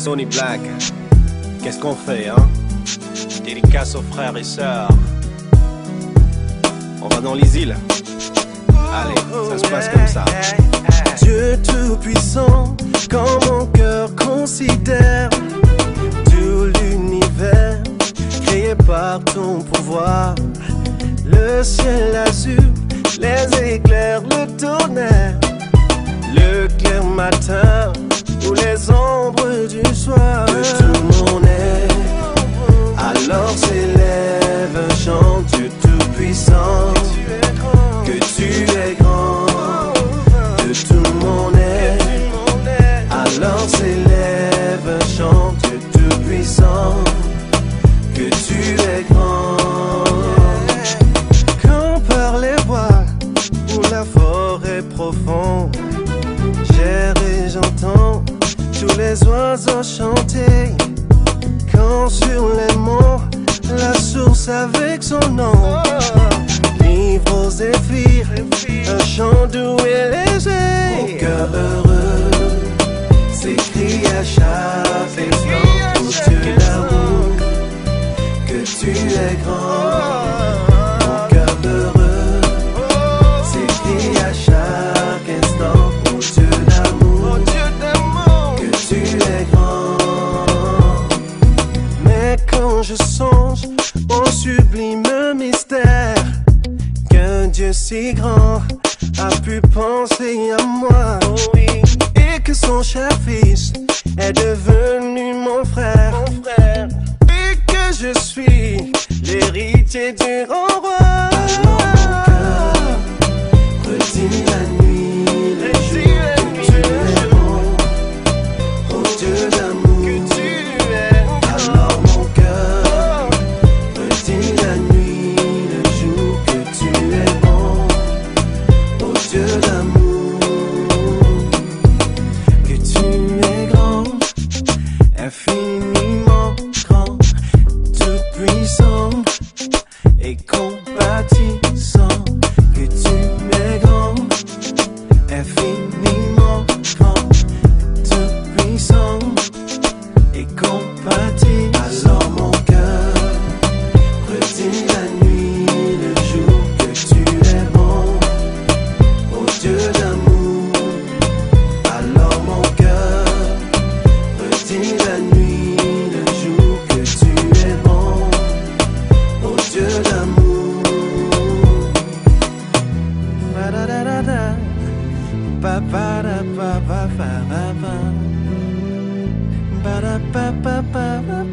Sony Black, qu'est-ce qu'on fait, hein? Dédicace aux frères et sœurs. On va dans les îles. Allez, ça se passe comme ça. Dieu tout-puissant, quand mon cœur considère tout l'univers créé par ton pouvoir, le ciel azur, les éclairs, le tonnerre, le clair matin ou les ombres du soir. Que tout mon être, alors s'élève un chant. Dieu tout-puissant, que tu es grand. De tout mon être, alors s'élève un chant. Dieu tout-puissant, que tu es grand. Quand par les bois ou la forêt profonde, j'erre et j'entends tous les oiseaux chanter. Quand sur les monts, la source avec son nom livre aux zéphyrs un chant doux et léger. Mon cœur heureux s'écrie à chaque instant, ô Dieu d'amour, que tu es grand. Mon cœur heureux s'écrie à chaque instant, ô Dieu d'amour, que tu es grand. Mais quand je songe au sublime mystère qu'un Dieu si grand a pu penser à moi, et que son cher fils est devenu mon frère, et que je suis l'héritier du grand roi. Alors mon cœur redit la nuit, le jour, que tu es bon, ô Dieu d'amour. Alors mon cœur redit la nuit, le jour, que tu es bon, ô Dieu d'amour. Que tu es grand, infiniment grand, tout puissant et compatissant. Que tu es grand, infiniment grand, tout puissant et compatissant. Alors mon cœur redit la nuit, le jour, que tu es bon, ô Dieu d'amour. Alors mon cœur redit la nuit, le jour, que tu es bon, ô Dieu d'amour. Ba-da-da-da-da, ba-ba-da-ba-ba-ba-ba-ba, ba-da-ba-ba-ba-ba.